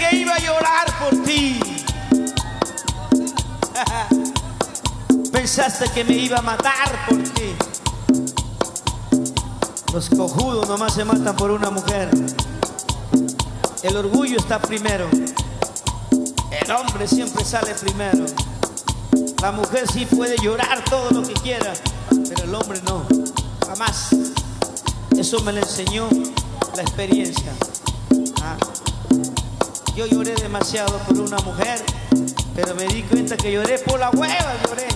que iba a llorar por ti. Pensaste que me iba a matar por ti. Los cojudos nomás se matan por una mujer. El orgullo está primero. El hombre siempre sale primero. La mujer sí puede llorar todo lo que quiera, pero el hombre no, jamás. Eso me lo enseñó la experiencia. Yo lloré demasiado por una mujer, pero me di cuenta que lloré por la hueva, lloré.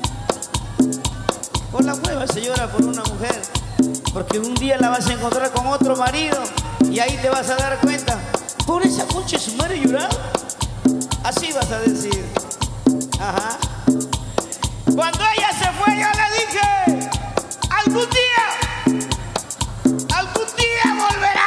Por la hueva se llora por una mujer, porque un día la vas a encontrar con otro marido y ahí te vas a dar cuenta. Por esa concha de su madre lloraba. Así vas a decir. Ajá. Cuando ella se fue, yo le dije: algún día volverás.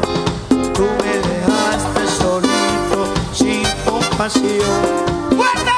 Tú me dejaste solito, sin compasión. ¡Guarda!